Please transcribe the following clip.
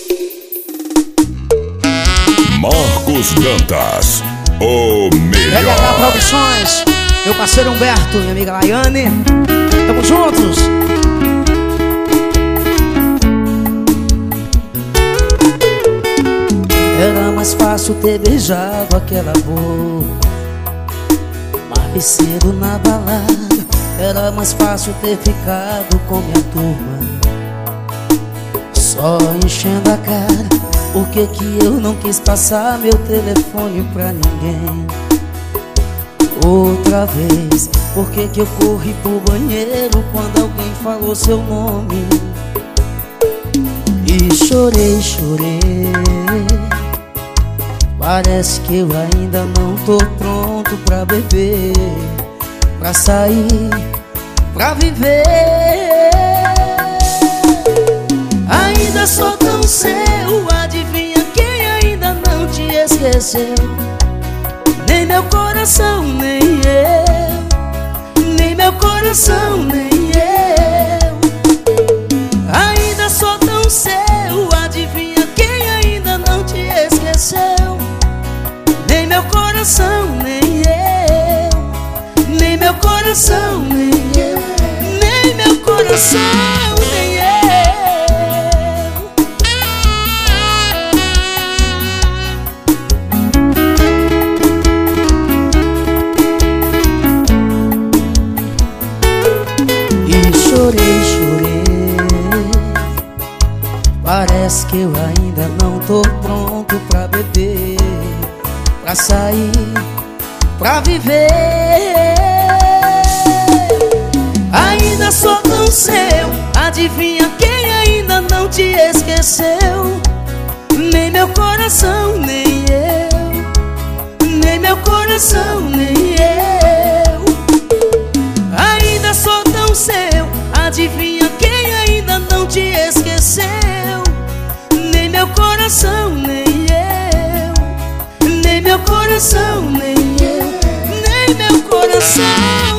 Marcos Dantas, o melhor. LH Produções, meu parceiro Humberto, minha amiga Laiane, tamo juntos. Era mais fácil ter beijado aquela boca mais cedo na balada. Era mais fácil ter ficado com minha turma só enchendo a cara. Por que que eu não quis passar meu telefone pra ninguém outra vez? Por que que eu corri pro banheiro quando alguém falou seu nome? E chorei, chorei. Parece que eu ainda não tô pronto pra beber, pra sair, pra viver. Ainda sou tão seu, adivinha quem ainda não te esqueceu? Nem meu coração, nem eu. Nem meu coração, nem eu. Ainda sou tão seu, adivinha quem ainda não te esqueceu? Nem meu coração, nem eu. Nem meu coração, nem eu. Nem meu coração, nem eu. Chorei, chorei. Parece que eu ainda não tô pronto pra beber, pra sair, pra viver. Ainda sou tão seu, adivinha quem ainda não te esqueceu? Nem meu coração, nem eu. Nem meu coração, nem eu. Ainda sou tão seu, adivinha quem ainda não te esqueceu? Nem meu coração, nem eu. Nem meu coração, nem eu. Nem meu coração.